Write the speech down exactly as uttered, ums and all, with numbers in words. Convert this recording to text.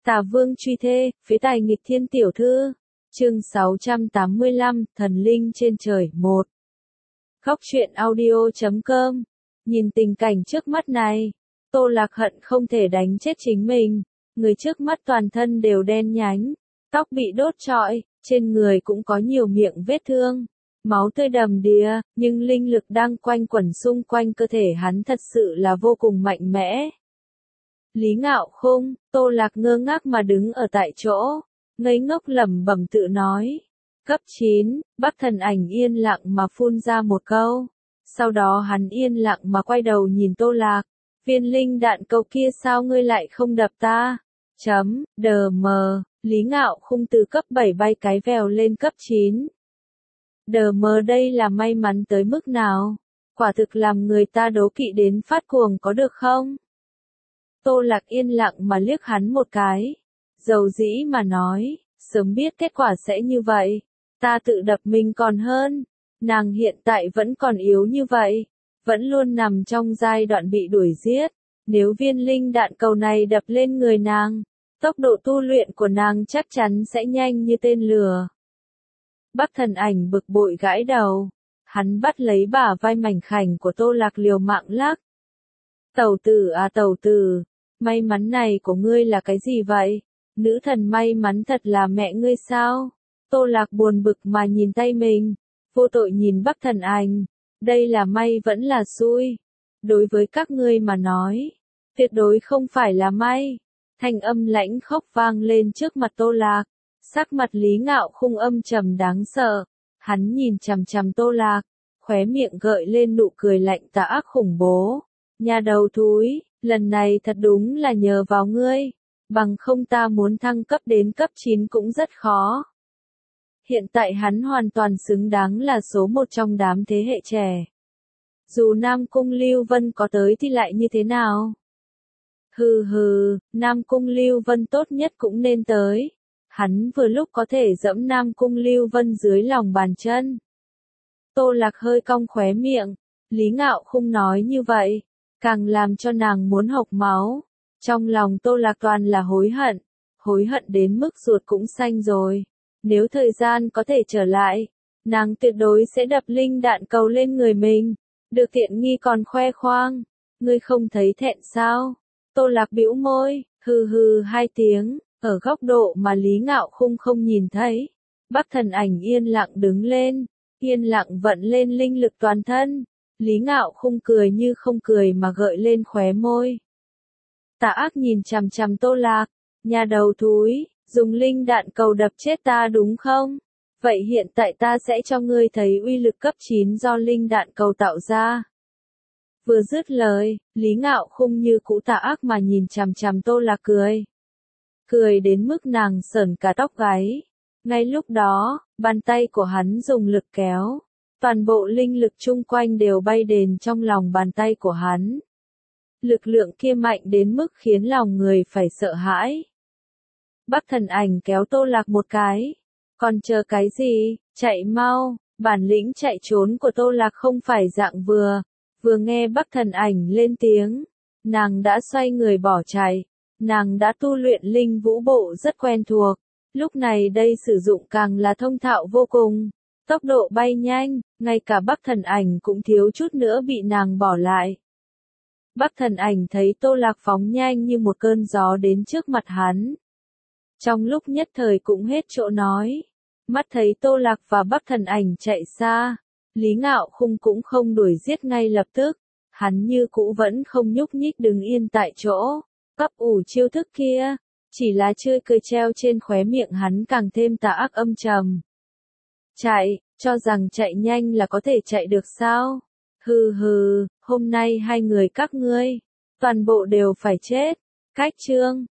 Tà Vương truy thê, phế tài nghịch thiên tiểu thư. Chương sáu trăm tám mươi lăm, Thần linh trên trời, một. Góc truyện audio chấm com. Nhìn tình cảnh trước mắt này, Tô Lạc hận không thể đánh chết chính mình. Người trước mắt toàn thân đều đen nhánh, tóc bị đốt trọi, trên người cũng có nhiều miệng vết thương, máu tươi đầm đìa, nhưng linh lực đang quanh quẩn xung quanh cơ thể hắn thật sự là vô cùng mạnh mẽ. Lý Ngạo Khung, Tô Lạc ngơ ngác mà đứng ở tại chỗ, ngây ngốc lẩm bẩm tự nói. Cấp chín, Bắc Thần Ảnh yên lặng mà phun ra một câu. Sau đó hắn yên lặng mà quay đầu nhìn Tô Lạc. Viên linh đạn cầu kia sao ngươi lại không đập ta? Chấm, đờ mờ, Lý Ngạo Khung từ cấp bảy bay cái vèo lên cấp chín. Đờ mờ đây là may mắn tới mức nào? Quả thực làm người ta đố kỵ đến phát cuồng có được không? Tô Lạc yên lặng mà liếc hắn một cái. Dầu dĩ mà nói, sớm biết kết quả sẽ như vậy. Ta tự đập mình còn hơn. Nàng hiện tại vẫn còn yếu như vậy. Vẫn luôn nằm trong giai đoạn bị đuổi giết. Nếu viên linh đạn cầu này đập lên người nàng, tốc độ tu luyện của nàng chắc chắn sẽ nhanh như tên lửa. Bắc Thần Ảnh bực bội gãi đầu. Hắn bắt lấy bả vai mảnh khảnh của Tô Lạc liều mạng lắc. Tẩu tử à tẩu tử, may mắn này của ngươi là cái gì vậy? Nữ thần may mắn thật là mẹ ngươi sao? Tô Lạc buồn bực mà nhìn tay mình, vô tội nhìn Bắc Thần Ảnh. Đây là may vẫn là xui. Đối với các ngươi mà nói, tuyệt đối không phải là may. Thanh âm lãnh khốc vang lên trước mặt Tô Lạc. Sắc mặt Lý Ngạo Khung âm trầm đáng sợ. Hắn nhìn chằm chằm Tô Lạc, khóe miệng gợi lên nụ cười lạnh tà ác khủng bố. Nhà đầu thúi, lần này thật đúng là nhờ vào ngươi. Bằng không ta muốn thăng cấp đến cấp chín cũng rất khó. Hiện tại hắn hoàn toàn xứng đáng là số một trong đám thế hệ trẻ. Dù Nam Cung Lưu Vân có tới thì lại như thế nào? Hừ hừ, Nam Cung Lưu Vân tốt nhất cũng nên tới. Hắn vừa lúc có thể dẫm Nam Cung Lưu Vân dưới lòng bàn chân. Tô Lạc hơi cong khóe miệng. Lý Ngạo Khung nói như vậy, càng làm cho nàng muốn hộc máu. Trong lòng Tô Lạc toàn là hối hận. Hối hận đến mức ruột cũng xanh rồi. Nếu thời gian có thể trở lại, nàng tuyệt đối sẽ đập linh đạn cầu lên người mình. Được tiện nghi còn khoe khoang. Ngươi không thấy thẹn sao? Tô Lạc bĩu môi, hừ hừ hai tiếng, ở góc độ mà Lý Ngạo Khung không nhìn thấy. Bắc Thần Ảnh yên lặng đứng lên, yên lặng vận lên linh lực toàn thân. Lý Ngạo Khung cười như không cười mà gợi lên khóe môi. Tà ác nhìn chằm chằm Tô Lạc, nhà đầu thúi, dùng linh đạn cầu đập chết ta đúng không? Vậy hiện tại ta sẽ cho ngươi thấy uy lực cấp chín do linh đạn cầu tạo ra. Vừa dứt lời, Lý Ngạo Khung như cũ tà ác mà nhìn chằm chằm Tô Lạc cười. Cười đến mức nàng sởn cả tóc gáy. Ngay lúc đó, bàn tay của hắn dùng lực kéo. Toàn bộ linh lực chung quanh đều bay đền trong lòng bàn tay của hắn. Lực lượng kia mạnh đến mức khiến lòng người phải sợ hãi. Bắc Thần Ảnh kéo Tô Lạc một cái. Còn chờ cái gì, chạy mau, bản lĩnh chạy trốn của Tô Lạc không phải dạng vừa. Vừa nghe Bắc Thần Ảnh lên tiếng, nàng đã xoay người bỏ chạy. Nàng đã tu luyện linh vũ bộ rất quen thuộc. Lúc này đây sử dụng càng là thông thạo vô cùng. Tốc độ bay nhanh, ngay cả Bắc Thần Ảnh cũng thiếu chút nữa bị nàng bỏ lại. Bắc Thần Ảnh thấy Tô Lạc phóng nhanh như một cơn gió đến trước mặt hắn. Trong lúc nhất thời cũng hết chỗ nói. Mắt thấy Tô Lạc và Bắc Thần Ảnh chạy xa. Lý Ngạo Khung cũng không đuổi giết ngay lập tức. Hắn như cũ vẫn không nhúc nhích đứng yên tại chỗ. Cấp ủ chiêu thức kia. Chỉ là chơi cười treo trên khóe miệng hắn càng thêm tà ác âm trầm. Chạy, cho rằng chạy nhanh là có thể chạy được sao? Hừ hừ, hôm nay hai người các ngươi, toàn bộ đều phải chết. Cách chương.